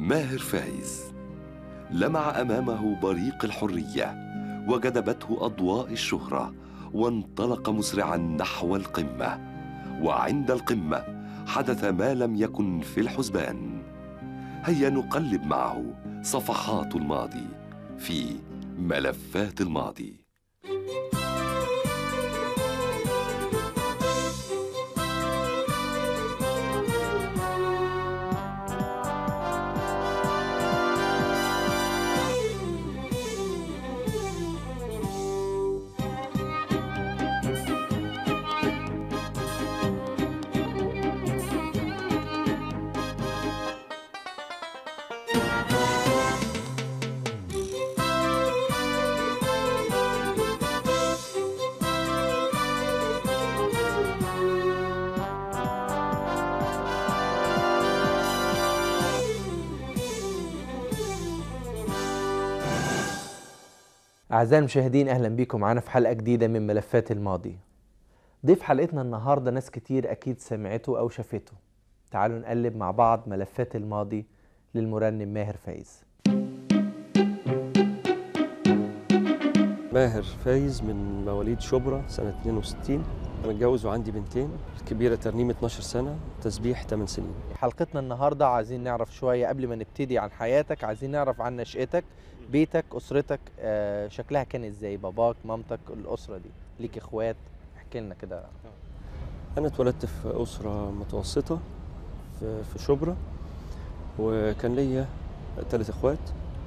ماهر فايز لمع أمامه بريق الحرية وجذبته أضواء الشهرة، وانطلق مسرعا نحو القمة. وعند القمة حدث ما لم يكن في الحسبان. هيا نقلب معه صفحات الماضي في ملفات الماضي. أعزائي المشاهدين، أهلا بكم معانا في حلقة جديدة من ملفات الماضي. ضيف حلقتنا النهاردة ناس كتير أكيد سمعته أو شافته. تعالوا نقلب مع بعض ملفات الماضي للمرنم ماهر فايز. ماهر فايز من مواليد شبرا سنة 62. أنا متجوز وعندي بنتين، الكبيرة ترنيم 12 سنة، تسبيح 8 سنين. حلقتنا النهاردة عايزين نعرف شوية قبل ما نبتدي عن حياتك، عايزين نعرف عن نشأتك، بيتك، أسرتك، شكلها كان إزاي؟ باباك، مامتك، الأسرة دي، ليك إخوات؟ احكي لنا كده. أنا اتولدت في أسرة متوسطة في شبرا، وكان ليا 3 إخوات.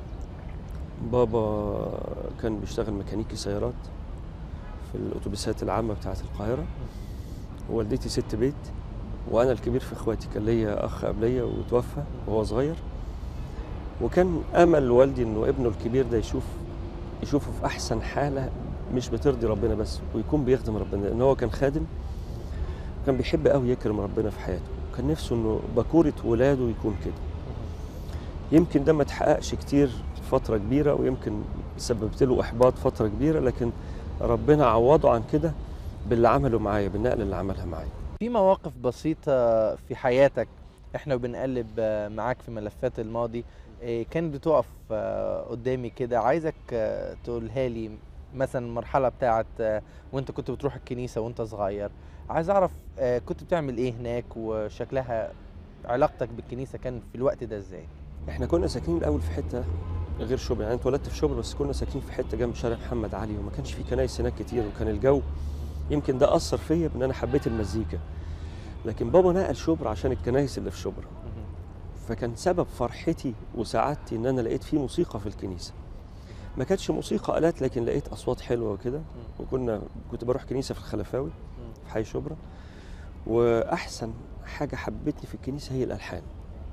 بابا كان بيشتغل ميكانيكي سيارات في الأتوبيسات العامة بتاعة القاهرة، ووالدتي ست بيت، وأنا الكبير في إخواتي. كان ليا أخ قبليا وتوفى وهو صغير، وكان أمل والدي إنه ابنه الكبير ده يشوفه في أحسن حالة، مش بترضي ربنا بس، ويكون بيخدم ربنا، لأن هو كان خادم، كان بيحب قوي يكرم ربنا في حياته، وكان نفسه إنه بكورة ولاده يكون كده. يمكن ده ما تحققش كتير فترة كبيرة، ويمكن سببت له إحباط فترة كبيرة، لكن ربنا عوضه عن كده باللي عمله معايا، بالنقلة اللي عملها معايا. في مواقف بسيطة في حياتك احنا بنقلب معاك في ملفات الماضي كانت بتقف قدامي كده، عايزك تقولها لي. مثلا المرحلة بتاعت وانت كنت بتروح الكنيسة وانت صغير، عايز اعرف كنت بتعمل ايه هناك، وشكلها علاقتك بالكنيسة كان في الوقت ده ازاي؟ احنا كنا ساكنين الاول في حتة غير شبرا، يعني اتولدت في شبرا بس كنا ساكنين في حتة جنب شارع محمد علي، وما كانش في كنايس هناك كتير، وكان الجو يمكن ده أثر فيا بان انا حبيت المزيكا. لكن بابا نقل شبرا عشان الكنايس اللي في شبرا، فكان سبب فرحتي وسعادتي ان انا لقيت فيه موسيقى في الكنيسه. ما كانتش موسيقى آلات، لكن لقيت اصوات حلوه وكده. كنت بروح كنيسه في الخلفاوي في حي شبرا، واحسن حاجه حبتني في الكنيسه هي الالحان.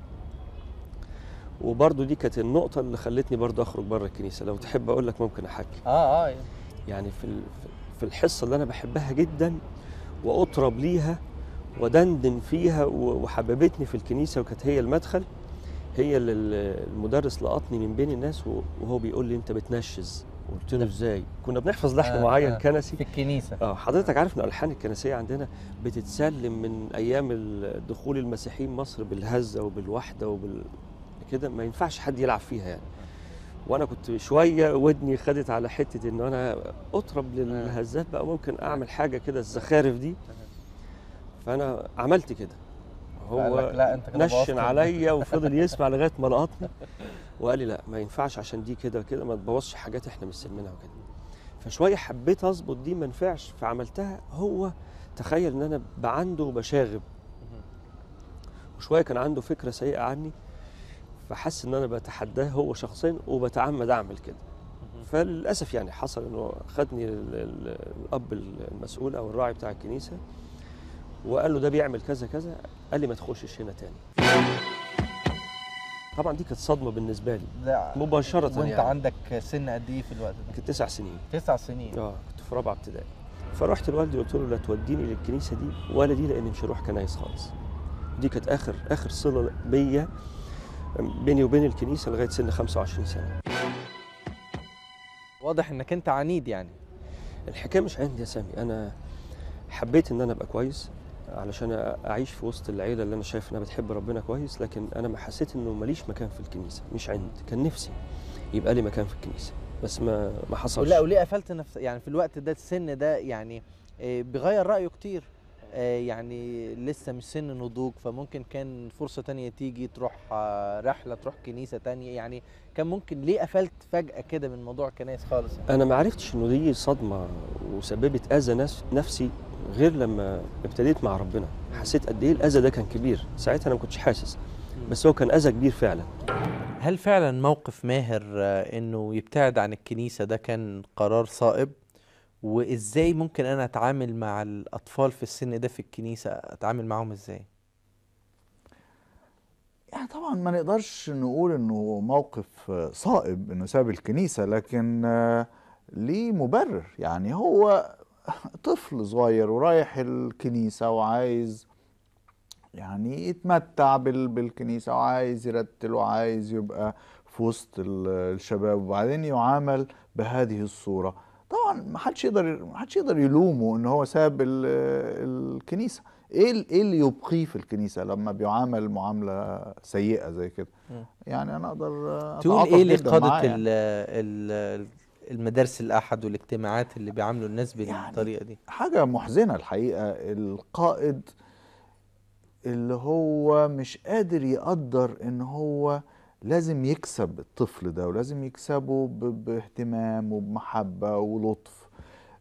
وبرضو دي كانت النقطه اللي خلتني برضو اخرج بره الكنيسه. لو تحب اقول لك ممكن احكي. يعني في الحصه اللي انا بحبها جدا واطرب ليها ودندن فيها وحببتني في الكنيسه، وكانت هي المدخل، هي اللي المدرس لقطني من بين الناس وهو بيقول لي انت بتنشز. قلت له ازاي؟ كنا بنحفظ لحن معين كنسي في الكنيسه. حضرتك عارف ان الالحان الكنسيه عندنا بتتسلم من ايام دخول المسيحيين مصر بالهزه وبالوحده كده، ما ينفعش حد يلعب فيها يعني. وانا كنت شويه ودني خدت على حته ان انا اطرب للهزات بقى، ممكن اعمل حاجه كده الزخارف دي. فانا عملت كده، هو لا انت كده نشن عليا وفضل يسمع لغايه ما لقطني وقال لي لا ما ينفعش عشان دي كده كده، ما تبوظش حاجات احنا مستلمينها وكده. فشويه حبيت اظبط دي، ما نفعش فعملتها. هو تخيل ان انا عنده وبشاغب، وشويه كان عنده فكره سيئه عني، فحس ان انا بتحداه هو شخصيا وبتعمد اعمل كده. فللاسف يعني حصل انه خدني الاب المسؤول او الراعي بتاع الكنيسه وقال له ده بيعمل كذا كذا، قال لي ما تخشش هنا تاني. طبعا دي كانت صدمه بالنسبه لي مباشره. وانت يعني عندك سن قد ايه في الوقت ده؟ كنت 9 سنين. 9 سنين. كنت في رابعه ابتدائي. فرحت لوالدي قلت له لا توديني للكنيسه دي ولا دي، لاني مش هروح كنايس خالص. دي كانت اخر صله بيا بيني وبين الكنيسه لغايه سن 25 سنه. واضح انك انت عنيد يعني. الحكايه مش عندي يا سامي، انا حبيت ان انا ابقى كويس، علشان اعيش في وسط العيله اللي انا شايف انها بتحب ربنا كويس، لكن انا ما حسيت انه ماليش مكان في الكنيسه، مش عندي. كان نفسي يبقى لي مكان في الكنيسه بس ما حصلش. ولا وليه قفلت نفس يعني في الوقت ده السن ده يعني بيغير رأيه كتير، يعني لسه مش سن نضوج، فممكن كان فرصة تانية تيجي تروح رحلة، تروح كنيسة تانية، يعني كان ممكن ليه قفلت فجأة كده من موضوع الكنائس خالص يعني؟ انا ما عرفتش انه دي صدمه وسببت اذى نفسي غير لما ابتديت مع ربنا. حسيت قد ايه الاذى ده كان كبير. ساعتها انا ما كنتش حاسس، بس هو كان اذى كبير فعلا. هل فعلا موقف ماهر انه يبتعد عن الكنيسة ده كان قرار صائب؟ وازاي ممكن انا اتعامل مع الاطفال في السن ده في الكنيسة، اتعامل معاهم ازاي؟ يعني طبعا ما نقدرش نقول انه موقف صائب انه ساب الكنيسة، لكن ليه مبرر. يعني هو طفل صغير ورايح الكنيسة وعايز يعني يتمتع بالكنيسة، وعايز يرتل وعايز يبقى في وسط الشباب، وبعدين يعامل بهذه الصورة. طبعا ما حدش يقدر يلومه ان هو ساب الكنيسة. ايه اللي يبقيه في الكنيسة لما بيعامل معاملة سيئة زي كده؟ يعني انا اقدر تقول اتعاطف ايه جدا لقادة معاه يعني. المدارس الأحد والاجتماعات اللي بيعاملوا الناس بالطريقة دي؟ حاجة محزنة الحقيقة. القائد اللي هو مش قادر يقدر ان هو لازم يكسب الطفل ده، ولازم يكسبه باهتمام وبمحبة ولطف.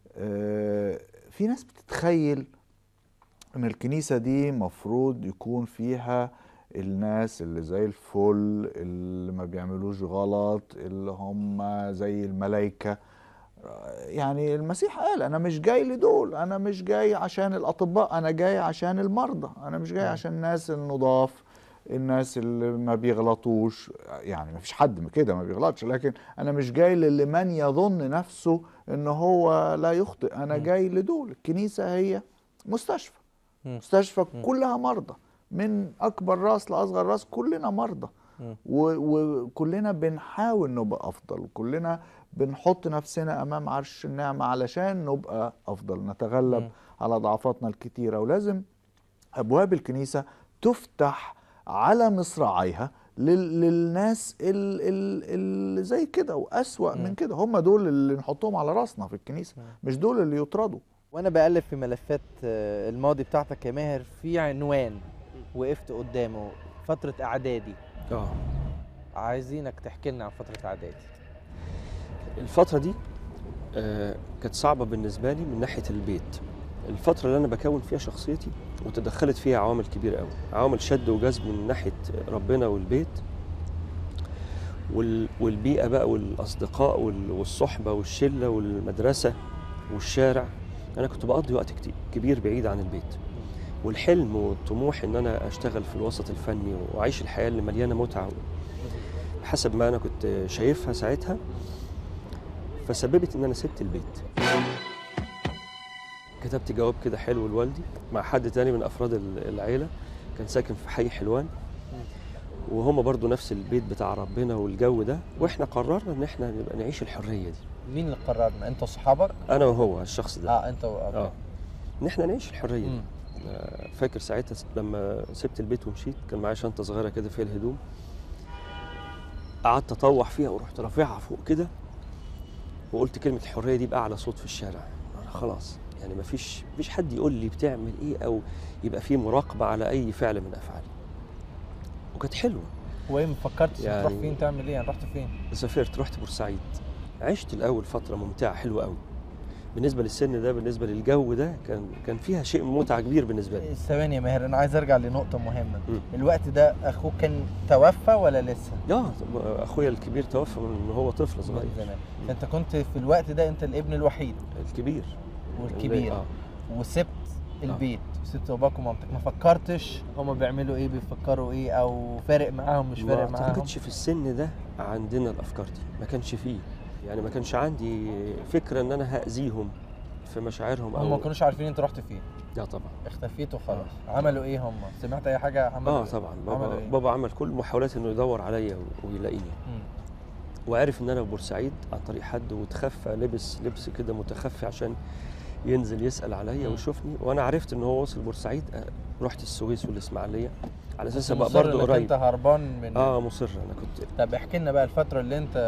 في ناس بتتخيل ان الكنيسة دي مفروض يكون فيها الناس اللي زي الفل، اللي ما بيعملوش غلط، اللي هم زي الملائكة. يعني المسيح قال انا مش جاي لدول، انا مش جاي عشان الاطباء، انا جاي عشان المرضى، انا مش جاي عشان الناس النضاف، الناس اللي ما بيغلطوش. يعني ما فيش حد كده ما بيغلطش، لكن انا مش جاي لمن يظن نفسه ان هو لا يخطئ. انا جاي لدول. الكنيسة هي مستشفى، مستشفى كلها مرضى، من اكبر راس لاصغر راس كلنا مرضى، وكلنا بنحاول نبقى افضل، وكلنا بنحط نفسنا امام عرش النعمة علشان نبقى افضل، نتغلب على ضعفاتنا الكتيرة. ولازم ابواب الكنيسة تفتح على مصراعيها للناس اللي زي كده واسوأ من كده. هم دول اللي نحطهم على راسنا في الكنيسة، مش دول اللي يطردوا. وانا بقلب في ملفات الماضي بتاعتك يا ماهر، في عنوان وقفت قدامه فترة اعدادي. عايزينك تحكي لنا عن فترة اعدادي. الفترة دي كانت صعبة بالنسبة لي من ناحية البيت. الفترة اللي أنا بكون فيها شخصيتي وتدخلت فيها عوامل كبيرة قوي، عوامل شد وجذب من ناحية ربنا والبيت والبيئة بقى والأصدقاء والصحبة والشلة والمدرسة والشارع. أنا كنت بقضي وقت كبير بعيد عن البيت، والحلم والطموح إن أنا أشتغل في الوسط الفني وأعيش الحياة اللي مليانة متعة حسب ما أنا كنت شايفها ساعتها، فسببت إن أنا سبت البيت. كتبت جواب كده حلو لوالدي مع حد تاني من أفراد العيلة، كان ساكن في حي حلوان، وهم برضو نفس البيت بتاع ربنا والجو ده، وإحنا قررنا إن إحنا نبقى نعيش الحرية دي. مين اللي قررنا؟ أنت وصحابك؟ أنا وهو الشخص ده. أنت وأبوك. إن إحنا نعيش الحرية دي. فاكر ساعتها لما سبت البيت ومشيت كان معايا شنطة صغيرة كده فيها الهدوم، قعدت أطوح فيها ورحت رافعها فوق كده وقلت كلمة الحرية دي بأعلى صوت في الشارع. خلاص يعني مفيش حد يقول لي بتعمل ايه او يبقى فيه مراقبة على اي فعل من افعالي. وكانت حلوة. وايه ما فكرتش يعني تروح فين تعمل ايه؟ يعني رحت فين؟ سافرت، رحت بورسعيد. عشت الاول فترة ممتعة حلوة قوي بالنسبة للسن ده، بالنسبة للجو ده كان فيها شيء من متعة كبير بالنسبة لي. ثواني يا ماهر، انا عايز ارجع لنقطة مهمة. الوقت ده اخوك كان توفى ولا لسه؟ اخويا الكبير توفى من هو طفل صغير زمان. فانت كنت في الوقت ده انت الابن الوحيد الكبير والكبير وسبت البيت، سبت باباك ومامتك. ما فكرتش هما بيعملوا ايه، بيفكروا ايه، او فارق معاهم مش فارق معاهم؟ ما كنتش في السن ده عندنا الافكار دي، ما كانش فيه يعني، ما كانش عندي فكرة ان انا هأذيهم في مشاعرهم. هم ما كانوش عارفين انت رحت فين؟ لا طبعا. اختفيت وخلاص. عملوا ايه هم؟ سمعت اي حاجة عملوا؟ طبعا. بابا عمل كل محاولات انه يدور عليا ويلاقيني. وعرف ان انا في بورسعيد عن طريق حد، وتخفى لبس كده متخفي عشان ينزل يسال عليا ويشوفني، وانا عرفت ان هو وصل بورسعيد. رحت السويس والاسماعيليه على اساس ابقى برضه قريب. انت هربان من مصر انا كنت. طب احكي لنا بقى الفتره اللي انت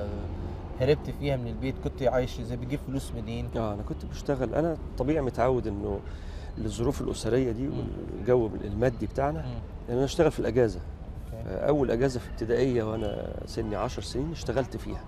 هربت فيها من البيت، كنت عايش ازاي؟ بتجيب فلوس منين؟ انا كنت بشتغل. انا طبيعي متعود انه للظروف الاسريه دي والجو المادي بتاعنا ان انا اشتغل في الاجازه. اول اجازه في ابتدائيه وانا سني 10 سنين اشتغلت فيها.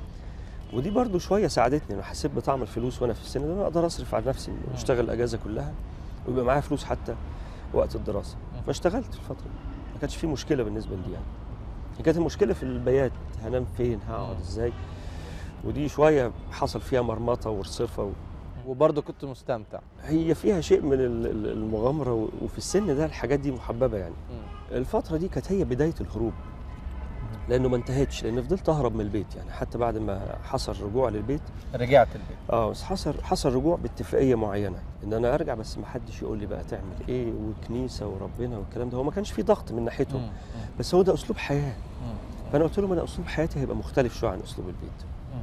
ودي برضو شويه ساعدتني، انا حسيت بطعم الفلوس وانا في السن ده، انا اقدر اصرف على نفسي، اشتغل الاجازه كلها ويبقى معايا فلوس حتى وقت الدراسه. فاشتغلت الفتره دي، ما كانش في مشكله بالنسبه لي يعني. كانت المشكله في البيات، هنام فين، هقعد ازاي، ودي شويه حصل فيها مرمطه ورصفه وبرضه كنت مستمتع. هي فيها شيء من المغامره، وفي السن ده الحاجات دي محببه يعني. الفتره دي كانت هي بدايه الهروب، لانه ما انتهتش، لان فضلت اهرب من البيت يعني. حتى بعد ما حصل رجوع للبيت رجعت البيت. بس حصل رجوع باتفاقيه معينه ان انا ارجع، بس ما حدش يقول لي بقى تعمل ايه وكنيسه وربنا والكلام ده. هو ما كانش في ضغط من ناحيتهم، بس هو ده اسلوب حياه. فانا قلت لهم انا اسلوب حياتي هيبقى مختلف شويه عن اسلوب البيت.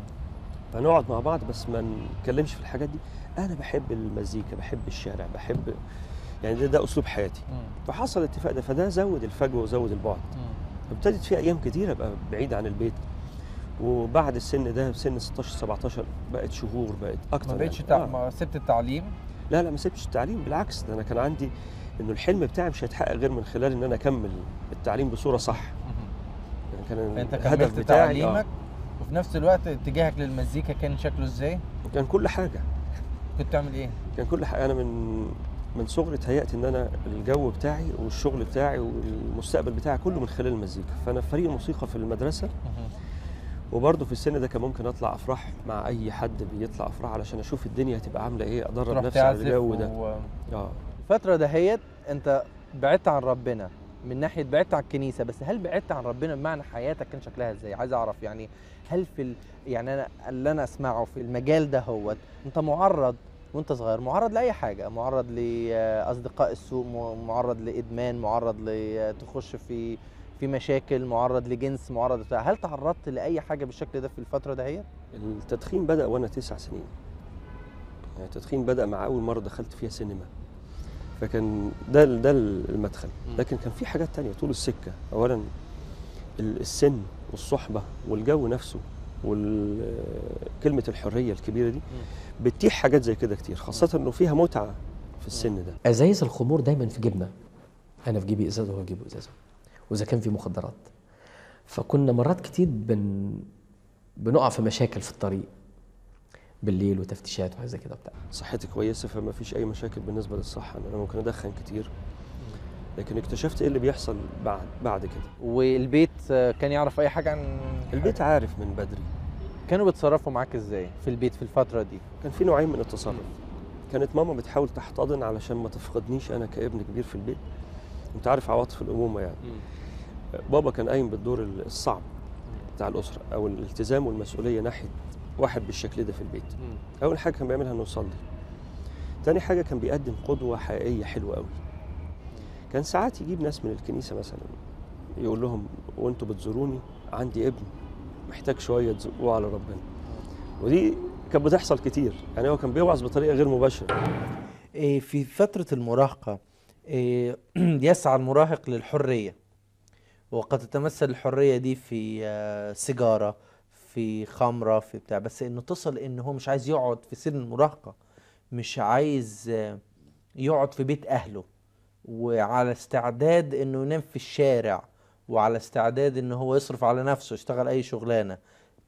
فنقعد مع بعض بس ما نتكلمش في الحاجات دي. انا بحب المزيكا، بحب الشارع، بحب يعني ده اسلوب حياتي. فحصل الاتفاق ده، فده زود الفجوه وزود البعد. ابتدت في ايام كتيره ابقى بعيد عن البيت، وبعد السن ده سن 16 17 بقت شهور، بقت اكتر. ما بقتش يعني. سبت التعليم؟ لا ما سبتش التعليم، بالعكس ده انا كان عندي انه الحلم بتاعي مش هيتحقق غير من خلال ان انا اكمل التعليم بصوره صح. يعني كان انت كملت تعليمك وفي نفس الوقت اتجاهك للمزيكا كان شكله ازاي؟ كان كل حاجه. كنت تعمل ايه؟ كان كل حاجه. انا من صغري اتهيأت ان انا الجو بتاعي والشغل بتاعي والمستقبل بتاعي كله من خلال المزيكا. فانا في فريق الموسيقى في المدرسه، وبرضه في السن ده كان ممكن اطلع افراح مع اي حد بيطلع افراح علشان اشوف الدنيا هتبقى عامله ايه، ادرب نفسي على الجو ده. الفتره دهيت انت بعدت عن ربنا، من ناحيه بعدت عن الكنيسه، بس هل بعدت عن ربنا بمعنى حياتك كان شكلها ازاي؟ عايز اعرف يعني هل يعني انا اللي انا اسمعه في المجال ده هو انت معرض وانت صغير، معرض لاي حاجه، معرض لاصدقاء السوء، معرض لادمان، معرض لتخش في مشاكل، معرض لجنس، معرض بتاع. هل تعرضت لاي حاجه بالشكل ده في الفتره دهيت؟ التدخين بدا وانا 9 سنين. يعني التدخين بدا مع اول مره دخلت فيها سينما، فكان ده المدخل. لكن كان في حاجات تانية طول السكه. اولا السن والصحبه والجو نفسه وكلمه الحريه الكبيره دي بتتيح حاجات زي كده كتير، خاصه انه فيها متعه في السن ده. ازايز الخمور دايما في جيبنا، انا في جيبي ازازه وهو في جيبه ازازه، واذا كان في مخدرات. فكنا مرات كتير بنقع في مشاكل في الطريق بالليل وتفتيشات وحاجات زي كده بتاع. صحتي كويسه فما فيش اي مشاكل بالنسبه للصحه. انا ممكن ادخن كتير، لكن اكتشفت ايه اللي بيحصل بعد كده. والبيت كان يعرف اي حاجه عن البيت؟ عارف من بدري. كانوا بيتصرفوا معاك ازاي في البيت في الفتره دي؟ كان في نوعين من التصرف. كانت ماما بتحاول تحتضن علشان ما تفقدنيش انا كابن كبير في البيت. انت عارف عواطف الامومه يعني. بابا كان قايم بالدور الصعب بتاع الاسره، او الالتزام والمسؤوليه ناحيه واحد بالشكل ده في البيت. اول حاجه كان بيعملها انه يصلي. تاني حاجه كان بيقدم قدوه حقيقيه حلوه قوي. كان ساعات يجيب ناس من الكنيسه مثلا يقول لهم وانتوا بتزوروني عندي ابن محتاج شويه تزقوه على ربنا. ودي كانت بتحصل كتير. يعني هو كان بيوعظ بطريقه غير مباشره. في فتره المراهقه يسعى المراهق للحريه، وقد تتمثل الحريه دي في سيجاره، في خمره، في بتاع، بس انه تصل انه هو مش عايز يقعد في سن المراهقه، مش عايز يقعد في بيت اهله، وعلى استعداد انه ينام في الشارع، وعلى استعداد انه هو يصرف على نفسه، يشتغل اي شغلانه.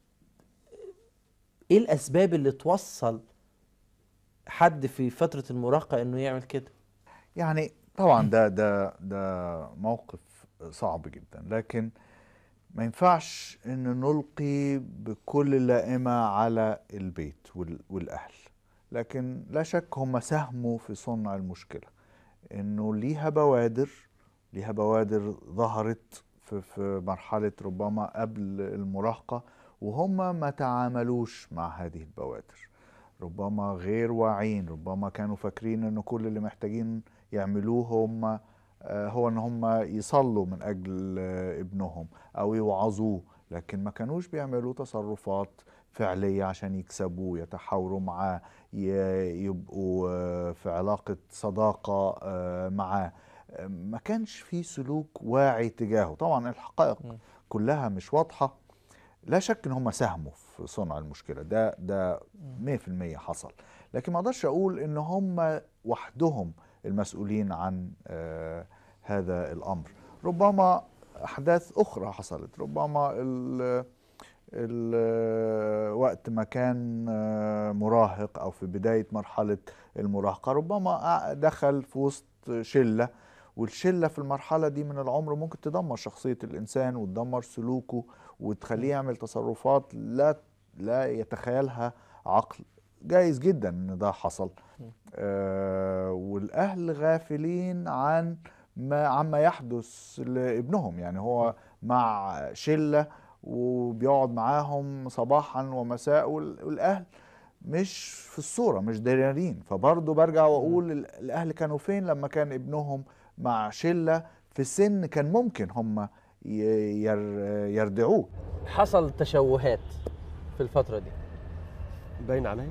ايه الاسباب اللي توصل حد في فتره المراهقه انه يعمل كده؟ يعني طبعا ده موقف صعب جدا، لكن ما ينفعش ان نلقي بكل اللائمة على البيت والاهل. لكن لا شك هم ساهموا في صنع المشكلة، انه ليها بوادر ظهرت في مرحلة ربما قبل المراهقة، وهم ما تعاملوش مع هذه البوادر. ربما غير واعين، ربما كانوا فاكرين انه كل اللي محتاجين يعملوه هو ان هم يصلوا من اجل ابنهم او يوعظوه، لكن ما كانوش بيعملوا تصرفات فعلية عشان يكسبوه، يتحاوروا معاه، يبقوا في علاقة صداقة معاه. ما كانش في سلوك واعي تجاهه. طبعا الحقائق كلها مش واضحة، لا شك ان هم ساهموا في صنع المشكلة، ده 100% حصل، لكن ما اقدرش اقول ان هم وحدهم المسؤولين عن هذا الامر. ربما احداث اخرى حصلت، ربما وقت ما كان مراهق او في بداية مرحلة المراهقة، ربما دخل في وسط شلة، والشلة في المرحلة دي من العمر ممكن تدمر شخصية الإنسان وتدمر سلوكه وتخليه يعمل تصرفات لا يتخيلها عقل. جايز جدا ان ده حصل. والأهل غافلين عما يحدث لابنهم. يعني هو مع شلة وبيقعد معاهم صباحا ومساء، والأهل مش في الصورة، مش دارين. فبرضه برجع وأقول الأهل كانوا فين لما كان ابنهم مع شلة في سن كان ممكن هم يردعوه. حصل تشوهات في الفترة دي؟ باين عليا.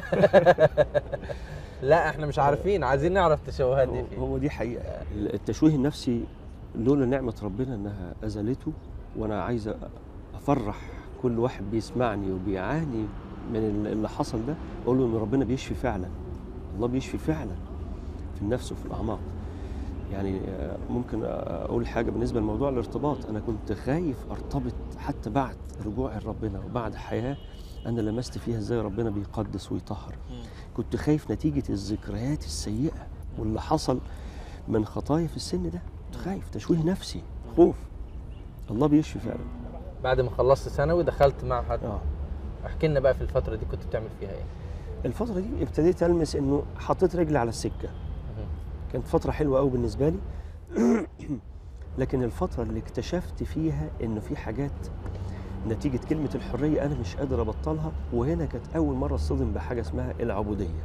لا احنا مش عارفين، عايزين نعرف التشوهات دي فين. هو دي حقيقة. التشويه النفسي لولا نعمة ربنا انها ازالته، وانا عايز افرح كل واحد بيسمعني وبيعاني من اللي حصل ده، اقول له ان ربنا بيشفي فعلا. الله بيشفي فعلا في النفس وفي الاعماق. يعني ممكن اقول حاجه بالنسبه لموضوع الارتباط. انا كنت خايف ارتبط حتى بعد رجوعي لربنا وبعد حياه انا لمست فيها ازاي ربنا بيقدس ويطهر. كنت خايف نتيجه الذكريات السيئه واللي حصل من خطايا في السن ده. كنت خايف، تشويه نفسي، خوف. الله بيشفي فعلا. بعد ما خلصت ثانوي دخلت معهد. احكي لنا بقى في الفتره دي كنت بتعمل فيها ايه؟ الفتره دي ابتديت المس انه حطيت رجلي على السكه. كانت فتره حلوه قوي بالنسبه لي. لكن الفتره اللي اكتشفت فيها انه في حاجات نتيجه كلمه الحريه انا مش قادر ابطلها، وهنا كانت اول مره اصطدم بحاجه اسمها العبوديه.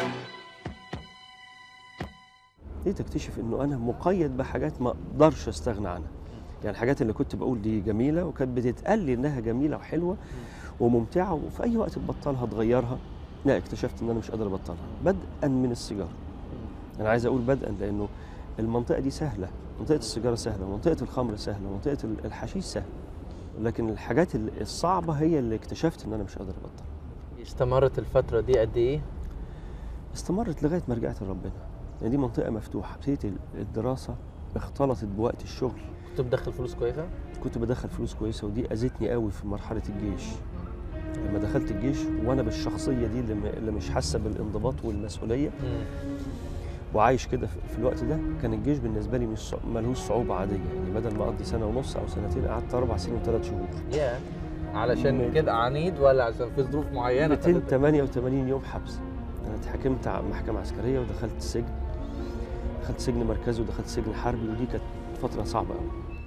ليه تكتشف انه انا مقيد بحاجات ما اقدرش استغنى عنها. يعني الحاجات اللي كنت بقول دي جميله وكانت بتتقال لي انها جميله وحلوه وممتعه وفي اي وقت تبطلها تغيرها، لا اكتشفت ان انا مش قادر ابطلها. بدءا من السيجاره. انا عايز اقول بدءا لانه المنطقه دي سهله، منطقه السيجاره سهله، منطقه الخمر سهله، منطقه الحشيش سهله، لكن الحاجات الصعبه هي اللي اكتشفت ان انا مش قادر ابطلها. استمرت الفتره دي قد ايه؟ استمرت لغايه ما رجعت لربنا. يعني دي منطقه مفتوحه. ابتديت الدراسه اختلطت بوقت الشغل. كنت بدخل فلوس كويسه؟ كنت بدخل فلوس كويسه، ودي اذتني قوي في مرحله الجيش. لما دخلت الجيش وانا بالشخصيه دي اللي مش حاسه بالانضباط والمسؤوليه وعايش كده في الوقت ده، كان الجيش بالنسبه لي مش ملهوش صعوبه عاديه. يعني بدل ما اقضي سنه ونص او سنتين قعدت 4 سنين و3 شهور. ياه، علشان كده عنيد ولا عشان في ظروف معينه؟ 288 يوم حبس. انا اتحكمت على محكمه عسكريه ودخلت السجن. دخلت سجن مركزي ودخلت سجن حربي، ودي كانت فتره صعبه قوي.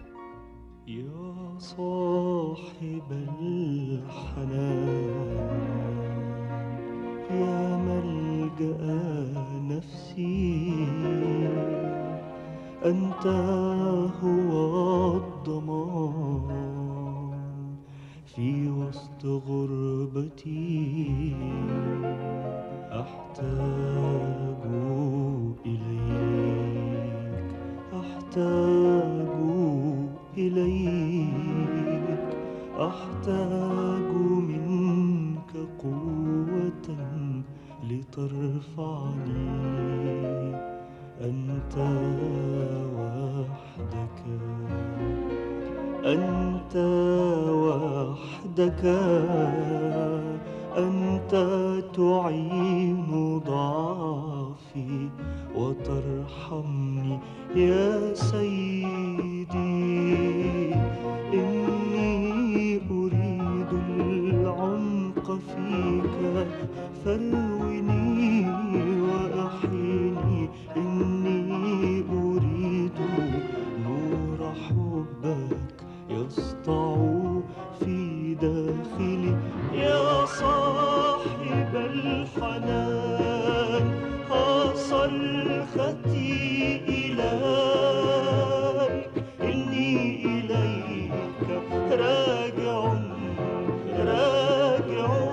يا صاحب الحنان يا ملجأ نفسي، أنت هو الضمان في وسط غربتي. أحتاج إليك، أحتاج إليك، أحتاج منك قوة لترفعني. أنت وحدك، أنت وحدك، أنت تعين ضعفي وترحمني يا سيدي. إني أريد العمق فيك فاروني وأحيني. إني أريد نور حبك يسطع في داخلي. يا صاحب الحنان صرختي إليك. إني إليك راجع راجع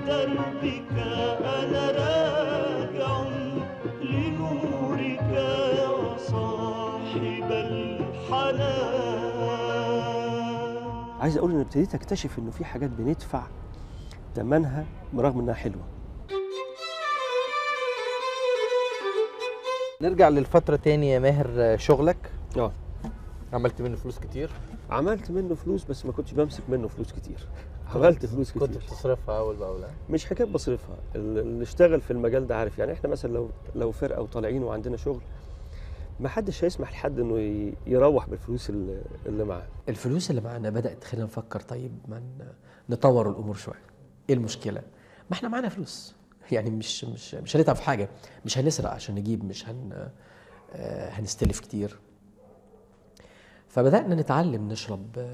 دربك أنا راجع لنورك يا صاحب الحنان. عايز اقول ان ابتديت اكتشف انه في حاجات بندفع ثمنها برغم انها حلوه. نرجع للفترة تاني يا ماهر، شغلك عملت منه فلوس كتير؟ عملت منه فلوس بس ما كنتش بمسك منه فلوس كتير. عملت فلوس كتير. كنت بتصرفها اول باول؟ مش حكايه بصرفها، اللي اشتغل في المجال ده عارف. يعني احنا مثلا لو فرقه وطالعين وعندنا شغل، ما حدش هيسمح لحد انه يروح بالفلوس اللي معاه. الفلوس اللي معانا بدأت تخلينا نفكر طيب ما نطور الأمور شوية. إيه المشكلة؟ ما إحنا معانا فلوس، يعني مش هنتعب في حاجة، مش هنسرق عشان نجيب، مش هنستلف كتير. فبدأنا نتعلم نشرب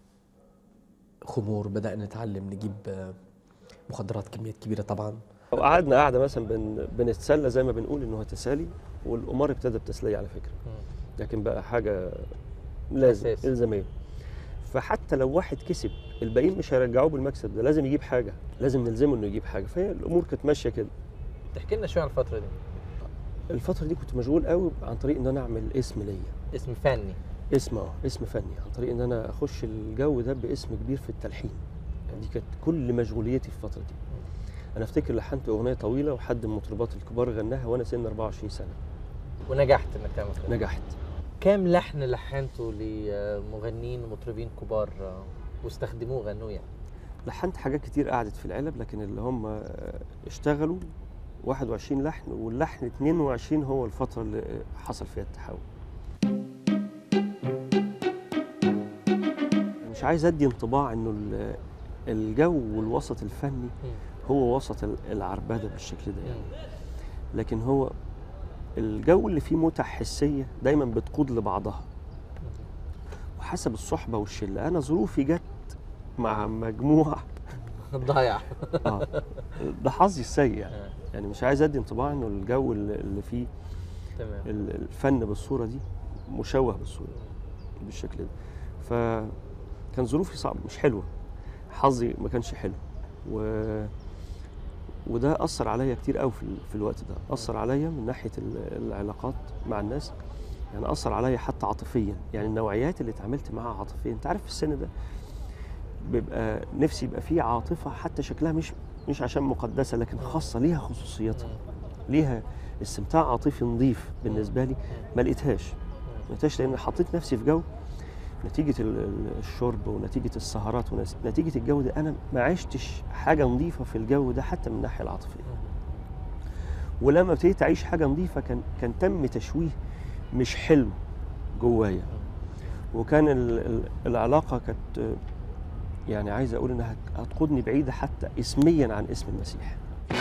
خمور، بدأنا نتعلم نجيب مخدرات كميات كبيرة طبعا. وقعدنا قاعدة مثلا بنتسلى زي ما بنقول إنه تسالي، والقمار ابتدى بتسلية على فكرة، لكن بقى حاجة لازم إلزامية. فحتى لو واحد كسب الباقيين مش هيرجعوه بالمكسب ده، لازم يجيب حاجة، لازم نلزمه إنه يجيب حاجة. فهي الأمور كانت ماشية كده. تحكي لنا شوية عن الفترة دي. الفترة دي كنت مشغول قوي عن طريق إن أنا أعمل اسم ليا، اسم فني. اسم فني، عن طريق إن أنا أخش الجو ده باسم كبير في التلحين. يعني دي كانت كل مشغوليتي في الفترة دي. أنا أفتكر لحنت أغنية طويلة وحد من المطربات الكبار غناها وأنا سن 24 سنة. ونجحت إنك تعمل كده؟ نجحت. كام لحن لحنته لمغنيين ومطربين كبار واستخدموه غنوه يعني؟ لحنت حاجات كتير قعدت في العلب، لكن اللي هم اشتغلوا 21 لحن، واللحن 22 هو الفترة اللي حصل فيها التحول. مش عايز أدي انطباع إنه الجو والوسط الفني هو وسط العربدة بالشكل ده يعني. لكن هو الجو اللي فيه متع حسية دايما بتقود لبعضها وحسب الصحبة والشلة. أنا ظروفي جت مع مجموعة ضايع. ده حظي السيء يعني مش عايز أدي انطباع إنه الجو اللي فيه تمام الفن بالصورة دي مشوه بالصورة بالشكل ده. فكان ظروفي صعب مش حلوة، حظي ما كانش حلو، وده أثر عليا كتير قوي في الوقت ده. أثر عليا من ناحية العلاقات مع الناس، يعني أثر عليا حتى عاطفيا. يعني النوعيات اللي اتعاملت معاها عاطفيا، أنت عارف في السن ده بيبقى نفسي يبقى فيه عاطفة حتى شكلها مش عشان مقدسة، لكن خاصة ليها خصوصيتها، ليها استمتاع عاطفي نظيف. بالنسبة لي ما لقيتهاش لأن حطيت نفسي في جو نتيجة الشرب ونتيجة السهرات ونتيجة الجو ده. أنا ما عشتش حاجة نظيفة في الجو ده حتى من الناحية العاطفية. ولما ابتديت أعيش حاجة نظيفة كان تم تشويه مش حلو جوايا. وكان العلاقة كانت يعني عايز أقول إنها هتقودني بعيدة حتى اسميا عن اسم المسيح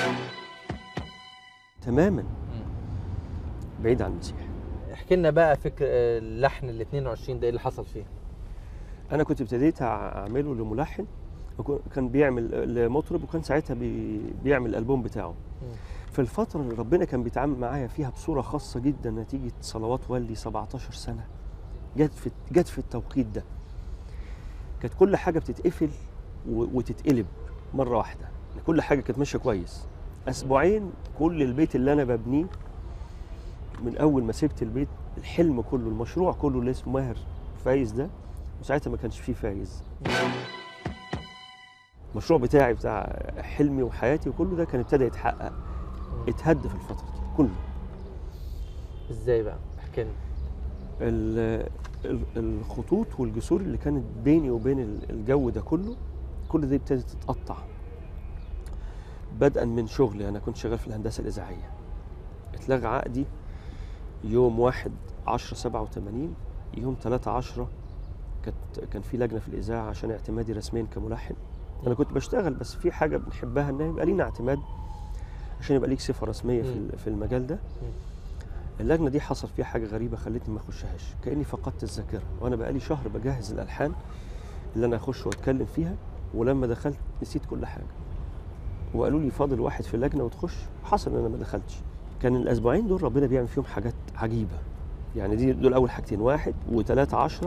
تماما، بعيد عن المسيح. احكي لنا بقى فكر اللحن ال 22 ده ايه اللي حصل فيه؟ انا كنت ابتديت اعمله لملحن كان بيعمل لمطرب، وكان ساعتها بيعمل الالبوم بتاعه. في الفتره اللي ربنا كان بيتعامل معايا فيها بصوره خاصه جدا نتيجه صلوات والدي 17 سنه جت في التوقيت ده. كانت كل حاجه بتتقفل وتتقلب مره واحده. كل حاجه كانت ماشيه كويس. اسبوعين كل البيت اللي انا ببنيه من اول ما سبت البيت، الحلم كله المشروع كله اللي اسمه ماهر فايز ده، وساعتها ما كانش فيه فايز. المشروع بتاعي بتاع حلمي وحياتي وكله ده كان ابتدى يتحقق، اتهد في الفتره دي كله. ازاي بقى؟ احكي لنا. الخطوط والجسور اللي كانت بيني وبين الجو ده كله، كل دي ابتدت تتقطع. بدءا من شغلي، انا كنت شغال في الهندسه الاذاعيه، اتلغى عقدي يوم 1/10/87. يوم 3/10 كان في لجنه في الاذاعه عشان اعتمادي رسميا كملحن. انا كنت بشتغل بس في حاجه بنحبها ان يبقى لينا اعتماد عشان يبقى ليك صفه رسميه في المجال ده. اللجنه دي حصل فيها حاجه غريبه خلتني ما اخشهاش، كاني فقدت الذاكره، وانا بقالي شهر بجهز الالحان اللي انا اخش واتكلم فيها، ولما دخلت نسيت كل حاجه. وقالوا لي فاضل واحد في اللجنه وتخش، حصل ان انا ما دخلتش. كان الاسبوعين دول ربنا بيعمل فيهم حاجات عجيبه. يعني دول اول حاجتين، 1 و3/10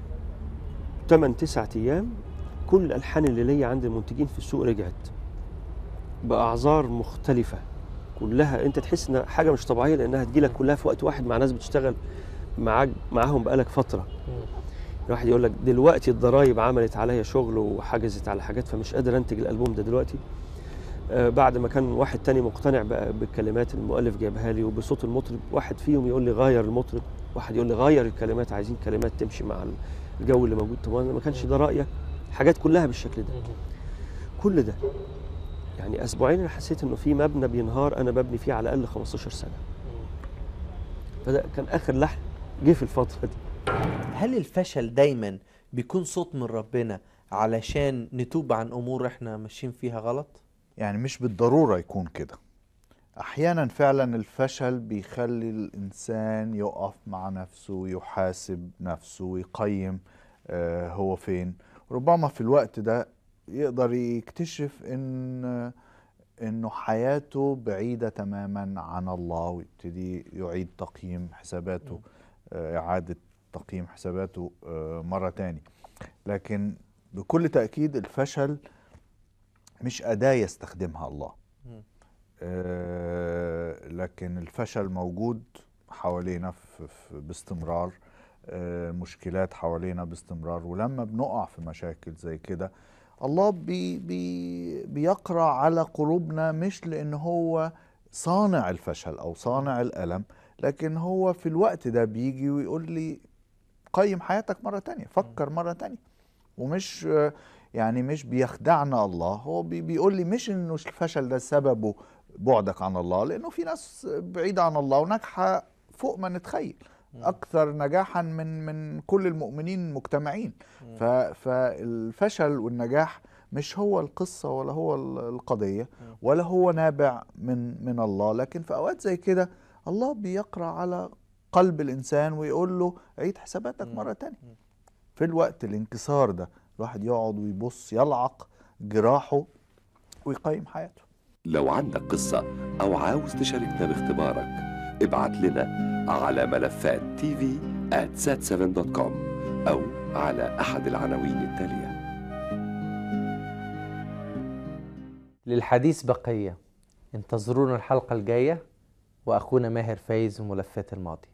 8-9 ايام كل الالحان اللي ليا عند المنتجين في السوق رجعت. باعذار مختلفه كلها انت تحس ان حاجه مش طبيعيه، لانها تجيلك كلها في وقت واحد مع ناس بتشتغل معاهم بقالك فتره. الواحد يقول لك دلوقتي الضرايب عملت عليا شغل وحجزت على حاجات فمش قادر انتج الالبوم ده دلوقتي. بعد ما كان واحد تاني مقتنع بالكلمات المؤلف جايبها لي وبصوت المطرب، واحد فيهم يقول لي غير المطرب، واحد يقول لي غير الكلمات، عايزين كلمات تمشي مع الجو اللي موجود. طب ما كانش ده رايك؟ حاجات كلها بالشكل ده. كل ده يعني اسبوعين انا حسيت انه في مبنى بينهار انا ببني فيه على الاقل 15 سنه. فده كان اخر لحن جه في الفتره دي. هل الفشل دايما بيكون صوت من ربنا علشان نتوب عن امور احنا ماشيين فيها غلط؟ يعني مش بالضرورة يكون كده. أحيانا فعلا الفشل بيخلي الإنسان يقف مع نفسه ويحاسب نفسه ويقيم هو فين. ربما في الوقت ده يقدر يكتشف إنه حياته بعيدة تماما عن الله، ويبتدي يعيد تقييم حساباته، إعادة تقييم حساباته مرة تاني. لكن بكل تأكيد الفشل مش أداة يستخدمها الله. لكن الفشل موجود حوالينا باستمرار، مشكلات حوالينا باستمرار. ولما بنقع في مشاكل زي كده الله بيقرأ على قلوبنا، مش لأن هو صانع الفشل أو صانع الألم، لكن هو في الوقت ده بيجي ويقول لي قيم حياتك مرة تانية، فكر مرة تانية. ومش يعني مش بيخدعنا الله، هو بيقول لي مش انه الفشل ده سببه بعدك عن الله، لانه في ناس بعيدة عن الله وناجحة فوق ما نتخيل، اكثر نجاحا من كل المؤمنين مجتمعين. فالفشل والنجاح مش هو القصة ولا هو القضية ولا هو نابع من الله. لكن في اوقات زي كده الله بيقرأ على قلب الانسان ويقول له عيد حساباتك مرة تانية. في الوقت الانكسار ده الواحد يقعد ويبص، يلعق جراحه ويقيم حياته. لو عندك قصة أو عاوز تشاركنا باختبارك، ابعت لنا على ملفات tv@sat7.com أو على أحد العناوين التالية. للحديث بقية، انتظرونا الحلقة الجاية، وأخونا ماهر فايز وملفات الماضي.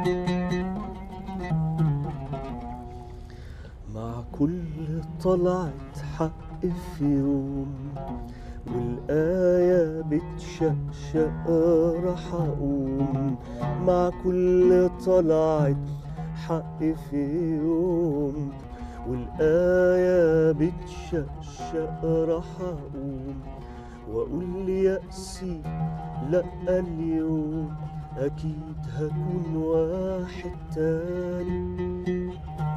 مع كل طلعة حق في يوم والآية بتشقشق راح أقوم، مع كل طلعة حق في يوم والآية بتشقشق راح أقوم، وأقول ليأسي لأ اليوم أكيد هكون واحد تاني.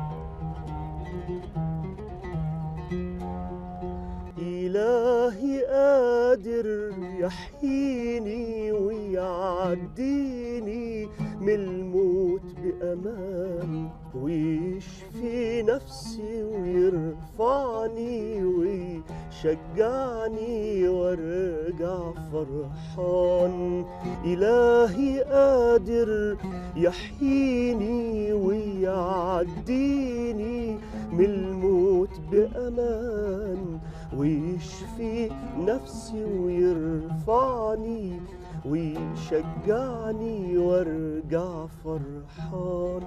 إلهي قادر يحييني ويعديني من الموت بأمان، ويشفي نفسي ويرفعني ويشجعني وارجع فرحان. إلهي قادر يحييني ويعديني من الموت بأمان، ويشفي نفسي ويرفعني ويشجعني وارجع فرحان.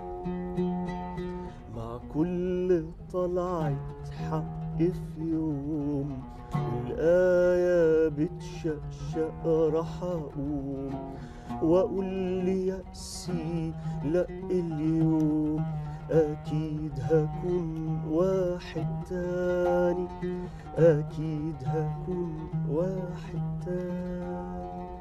مع كل طلعة حق في يوم والآية بتشقشق راح أقوم، وأقول ليأسي لأ اليوم أكيد هكون واحد تاني، أكيد هكون واحد تاني.